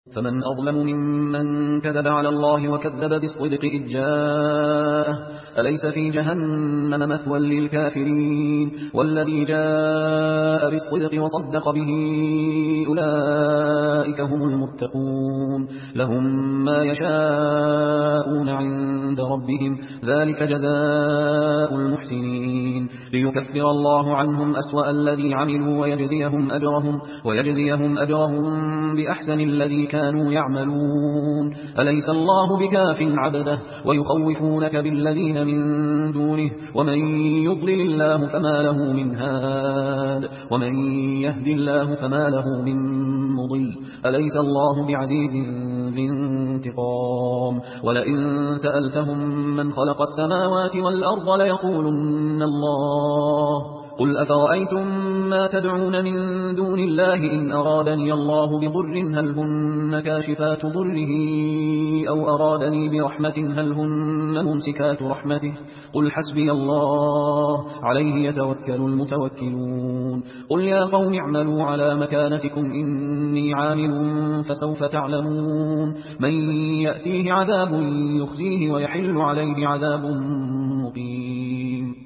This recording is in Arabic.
فمن أظلم ممن كذب على الله وكذب بالصدق إذ جاءه أليس في جهنم مثوى للكافرين والذي جاء بالصدق وصدق به أولئك هم المتقون لهم ما يشاءون عند ربهم ذلك جزاء المحسنين ليكفر الله عنهم أسوأ الذي عملوا ويجزيهم أجرهم بأحسن الذي كانوا يعملون أليس الله بكاف عبده ويخوفونك بالذين من دونه ومن يضلل الله فما له من هاد ومن يهدي الله فما له من مضل أليس الله بعزيز ذي انتقام ولئن سألتهم من خلق السماوات والأرض ليقولن الله قل أفرأيتم ما تدعون من دون الله إن أرادني الله بضر هل هن كاشفات ضره أو أرادني برحمة هل هن ممسكات رحمته قل حسبي الله عليه يتوكل المتوكلون قل يا قوم اعملوا على مكانتكم إني عامل فسوف تعلمون من يأتيه عذاب يخزيه ويحل عليه عذاب